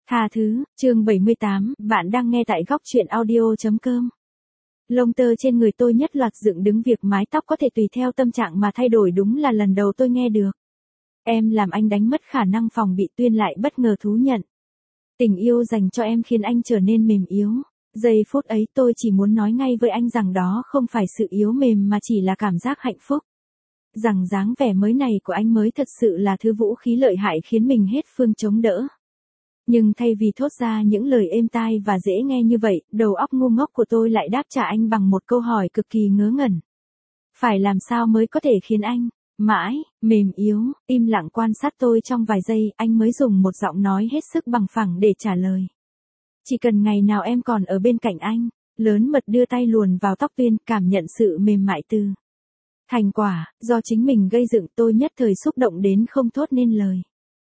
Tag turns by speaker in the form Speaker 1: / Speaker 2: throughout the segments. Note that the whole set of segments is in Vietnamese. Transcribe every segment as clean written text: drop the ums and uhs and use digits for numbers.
Speaker 1: Tha thứ, chương 78, bạn đang nghe tại góc truyện audio.com. Lông tơ trên người tôi nhất loạt dựng đứng, việc mái tóc có thể tùy theo tâm trạng mà thay đổi, đúng là lần đầu tôi nghe được. Em làm anh đánh mất khả năng phòng bị, Tuyên lại bất ngờ thú nhận. Tình yêu dành cho em khiến anh trở nên mềm yếu. Giây phút ấy tôi chỉ muốn nói ngay với anh rằng đó không phải sự yếu mềm mà chỉ là cảm giác hạnh phúc. Rằng dáng vẻ mới này của anh mới thật sự là thứ vũ khí lợi hại khiến mình hết phương chống đỡ. Nhưng thay vì thốt ra những lời êm tai và dễ nghe như vậy, đầu óc ngu ngốc của tôi lại đáp trả anh bằng một câu hỏi cực kỳ ngớ ngẩn. Phải làm sao mới có thể khiến anh mãi mềm yếu? Im lặng quan sát tôi trong vài giây, anh mới dùng một giọng nói hết sức bằng phẳng để trả lời. Chỉ cần ngày nào em còn ở bên cạnh anh. Lớn mật đưa tay luồn vào tóc Tuyên, cảm nhận sự mềm mại từ thành quả do chính mình gây dựng. Tôi nhất thời xúc động đến không thốt nên lời.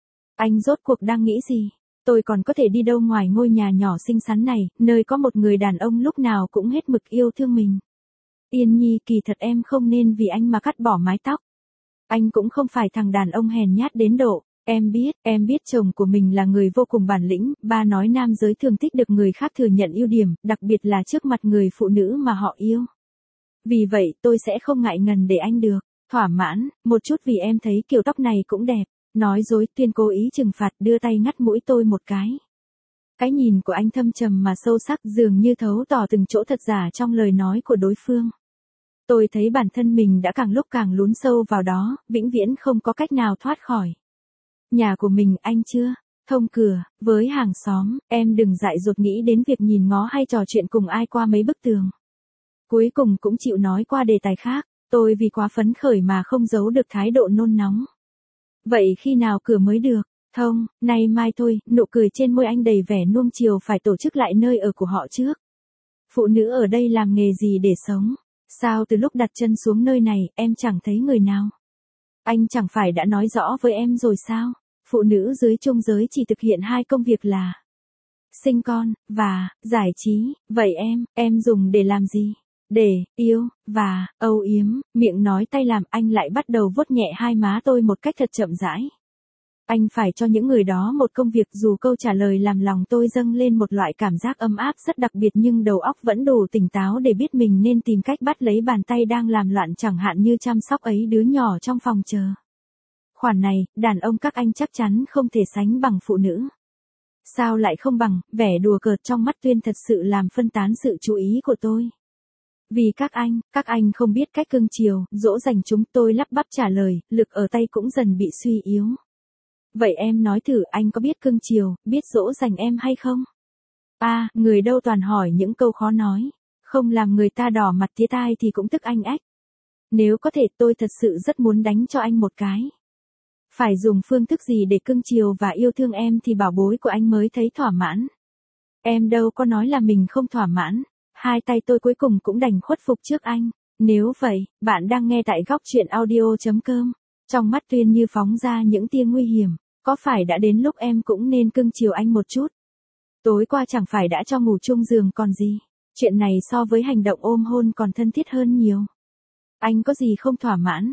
Speaker 1: Anh rốt cuộc đang nghĩ gì? Tôi còn có thể đi đâu ngoài ngôi nhà nhỏ xinh xắn này, nơi có một người đàn ông lúc nào cũng hết mực yêu thương mình. Yên Nhi, kỳ thật em không nên vì anh mà cắt bỏ mái tóc. Anh cũng không phải thằng đàn ông hèn nhát đến độ. Em biết chồng của mình là người vô cùng bản lĩnh. Ba nói nam giới thường thích được người khác thừa nhận ưu điểm, đặc biệt là trước mặt người phụ nữ mà họ yêu. Vì vậy tôi sẽ không ngại ngần để anh được thỏa mãn một chút vì em thấy kiểu tóc này cũng đẹp. Nói dối, Tuyên cố ý trừng phạt, đưa tay ngắt mũi tôi một cái. Cái nhìn của anh thâm trầm mà sâu sắc, dường như thấu tỏ từng chỗ thật giả trong lời nói của đối phương. Tôi thấy bản thân mình đã càng lúc càng lún sâu vào đó, vĩnh viễn không có cách nào thoát khỏi. Nhà của mình anh chưa thông cửa với hàng xóm, em đừng dại dột nghĩ đến việc nhìn ngó hay trò chuyện cùng ai qua mấy bức tường. Cuối cùng cũng chịu nói qua đề tài khác, tôi vì quá phấn khởi mà không giấu được thái độ nôn nóng. Vậy khi nào cửa mới được thông? Nay mai thôi. Nụ cười trên môi anh đầy vẻ nuông chiều. Phải tổ chức lại nơi ở của họ trước. Phụ nữ ở đây làm nghề gì để sống? Sao từ lúc đặt chân xuống nơi này, em chẳng thấy người nào? Anh chẳng phải đã nói rõ với em rồi sao? Phụ nữ dưới trung giới chỉ thực hiện hai công việc là sinh con và giải trí. Vậy em dùng để làm gì? Để yêu và âu yếm. Miệng nói tay làm, anh lại bắt đầu vuốt nhẹ hai má tôi một cách thật chậm rãi. Anh phải cho những người đó một công việc. Dù câu trả lời làm lòng tôi dâng lên một loại cảm giác ấm áp rất đặc biệt, nhưng đầu óc vẫn đủ tỉnh táo để biết mình nên tìm cách bắt lấy bàn tay đang làm loạn, chẳng hạn như chăm sóc ấy đứa nhỏ trong phòng chờ. Khoản này, đàn ông các anh chắc chắn không thể sánh bằng phụ nữ. Sao lại không bằng? Vẻ đùa cợt trong mắt Tuyên thật sự làm phân tán sự chú ý của tôi. Vì các anh không biết cách cưng chiều, dỗ dành chúng. Tôi lắp bắp trả lời, lực ở tay cũng dần bị suy yếu. Vậy em nói thử, anh có biết cưng chiều, biết dỗ dành em hay không? Người đâu toàn hỏi những câu khó nói. Không làm người ta đỏ mặt tía tai thì cũng tức anh ách. Nếu có thể tôi thật sự rất muốn đánh cho anh một cái. Phải dùng phương thức gì để cưng chiều và yêu thương em thì bảo bối của anh mới thấy thỏa mãn. Em đâu có nói là mình không thỏa mãn. Hai tay tôi cuối cùng cũng đành khuất phục trước anh. Nếu vậy, bạn đang nghe tại góc truyện audio.com. Trong mắt Tuyên như phóng ra những tia nguy hiểm. Có phải đã đến lúc em cũng nên cưng chiều anh một chút? Tối qua chẳng phải đã cho ngủ chung giường còn gì. Chuyện này so với hành động ôm hôn còn thân thiết hơn nhiều. Anh có gì không thỏa mãn?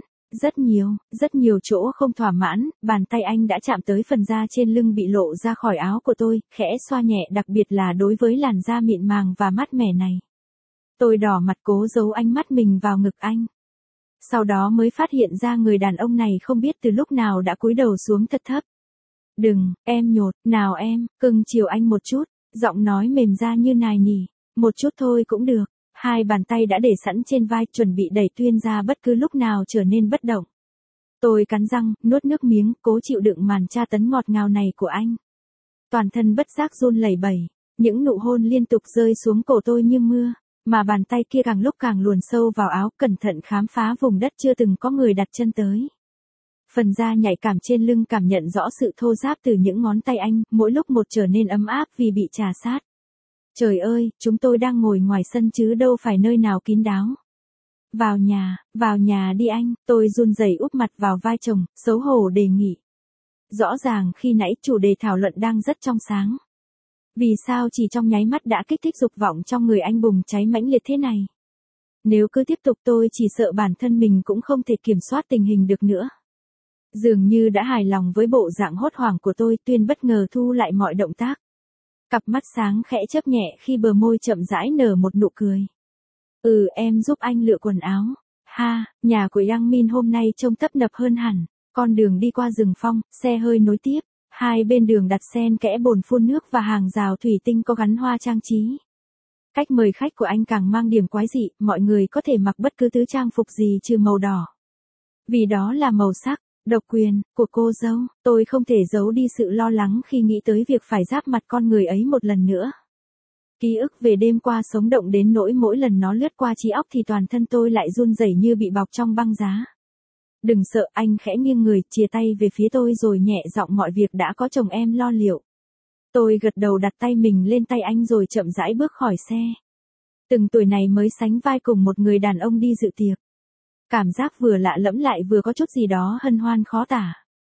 Speaker 1: Rất nhiều chỗ không thỏa mãn. Bàn tay anh đã chạm tới phần da trên lưng bị lộ ra khỏi áo của tôi, khẽ xoa nhẹ, đặc biệt là đối với làn da mịn màng và mát mẻ này. Tôi đỏ mặt cố giấu ánh mắt mình vào ngực anh. Sau đó mới phát hiện ra người đàn ông này không biết từ lúc nào đã cúi đầu xuống thật thấp. Đừng, em nhột, nào em, cưng chiều anh một chút. Giọng nói mềm ra như nài nỉ. Một chút thôi cũng được. Hai bàn tay đã để sẵn trên vai, chuẩn bị đẩy Tuyên ra bất cứ lúc nào trở nên bất động. Tôi cắn răng, nuốt nước miếng, cố chịu đựng màn tra tấn ngọt ngào này của anh. Toàn thân bất giác run lẩy bẩy. Những nụ hôn liên tục rơi xuống cổ tôi như mưa. Mà bàn tay kia càng lúc càng luồn sâu vào áo, cẩn thận khám phá vùng đất chưa từng có người đặt chân tới. Phần da nhạy cảm trên lưng cảm nhận rõ sự thô ráp từ những ngón tay anh, mỗi lúc một trở nên ấm áp vì bị trà sát. Trời ơi, chúng tôi đang ngồi ngoài sân chứ đâu phải nơi nào kín đáo. Vào nhà đi anh. Tôi run rẩy úp mặt vào vai chồng, xấu hổ đề nghị. Rõ ràng khi nãy chủ đề thảo luận đang rất trong sáng. Vì sao chỉ trong nháy mắt đã kích thích dục vọng trong người anh bùng cháy mãnh liệt thế này? Nếu cứ tiếp tục tôi chỉ sợ bản thân mình cũng không thể kiểm soát tình hình được nữa. Dường như đã hài lòng với bộ dạng hốt hoảng của tôi, Tuyên bất ngờ thu lại mọi động tác. Cặp mắt sáng khẽ chớp nhẹ khi bờ môi chậm rãi nở một nụ cười. Em giúp anh lựa quần áo. Ha, nhà của Yang Min hôm nay trông tấp nập hơn hẳn. Con đường đi qua rừng phong, xe hơi nối tiếp. Hai bên đường đặt xen kẽ bồn phun nước và hàng rào thủy tinh có gắn hoa trang trí. Cách mời khách của anh càng mang điểm quái dị, mọi người có thể mặc bất cứ thứ trang phục gì trừ màu đỏ. Vì đó là màu sắc, độc quyền, của cô dâu. Tôi không thể giấu đi sự lo lắng khi nghĩ tới việc phải giáp mặt con người ấy một lần nữa. Ký ức về đêm qua sống động đến nỗi mỗi lần nó lướt qua trí óc thì toàn thân tôi lại run rẩy như bị bọc trong băng giá. Đừng sợ, anh khẽ nghiêng người, chìa tay về phía tôi rồi nhẹ giọng, mọi việc đã có chồng em lo liệu. Tôi gật đầu, đặt tay mình lên tay anh rồi chậm rãi bước khỏi xe. Từng tuổi này mới sánh vai cùng một người đàn ông đi dự tiệc. Cảm giác vừa lạ lẫm lại vừa có chút gì đó hân hoan khó tả.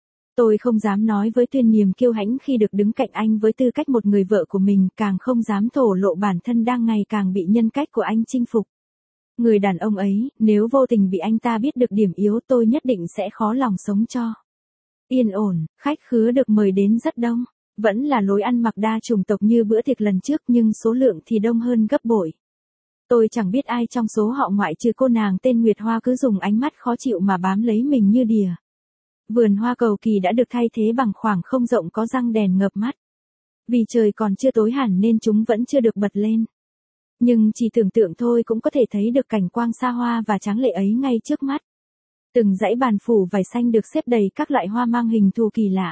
Speaker 1: Tôi không dám nói với Tuyên niềm kiêu hãnh khi được đứng cạnh anh với tư cách một người vợ của mình, càng không dám thổ lộ bản thân đang ngày càng bị nhân cách của anh chinh phục. Người đàn ông ấy, nếu vô tình bị anh ta biết được điểm yếu tôi nhất định sẽ khó lòng sống cho. Yên ổn, khách khứa được mời đến rất đông. Vẫn là lối ăn mặc đa chủng tộc như bữa tiệc lần trước nhưng số lượng thì đông hơn gấp bội. Tôi chẳng biết ai trong số họ ngoại trừ cô nàng tên Nguyệt Hoa cứ dùng ánh mắt khó chịu mà bám lấy mình như đìa. Vườn hoa cầu kỳ đã được thay thế bằng khoảng không rộng có răng đèn ngập mắt. Vì trời còn chưa tối hẳn nên chúng vẫn chưa được bật lên. Nhưng chỉ tưởng tượng thôi cũng có thể thấy được cảnh quang xa hoa và tráng lệ ấy ngay trước mắt. Từng dãy bàn phủ vải xanh được xếp đầy các loại hoa mang hình thù kỳ lạ.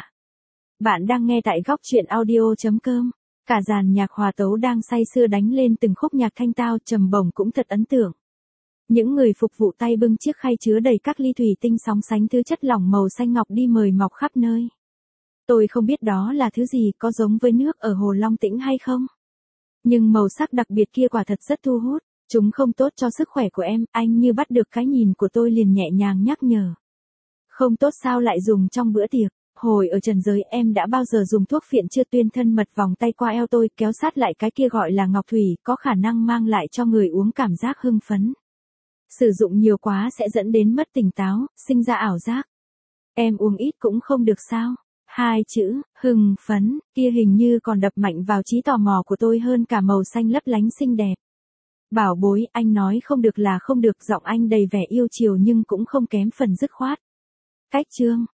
Speaker 1: Bạn đang nghe tại góc truyện audio.com. Cả dàn nhạc hòa tấu đang say sưa đánh lên từng khúc nhạc thanh tao trầm bổng cũng thật ấn tượng. Những người phục vụ tay bưng chiếc khay chứa đầy các ly thủy tinh sóng sánh thứ chất lỏng màu xanh ngọc đi mời mọc khắp nơi. Tôi không biết đó là thứ gì, có giống với nước ở hồ Long Tĩnh hay không? Nhưng màu sắc đặc biệt kia quả thật rất thu hút. Chúng không tốt cho sức khỏe của em, anh như bắt được cái nhìn của tôi liền nhẹ nhàng nhắc nhở. Không tốt sao lại dùng trong bữa tiệc? Hồi ở trần giới em đã bao giờ dùng thuốc phiện chưa? Tuyên thân mật vòng tay qua eo tôi, kéo sát lại cái kia gọi là ngọc thủy, có khả năng mang lại cho người uống cảm giác hưng phấn. Sử dụng nhiều quá sẽ dẫn đến mất tỉnh táo, sinh ra ảo giác. Em uống ít cũng không được sao? Hai chữ, hưng phấn, kia hình như còn đập mạnh vào trí tò mò của tôi hơn cả màu xanh lấp lánh xinh đẹp. Bảo bối, anh nói không được là không được, giọng anh đầy vẻ yêu chiều nhưng cũng không kém phần dứt khoát. Cách chương,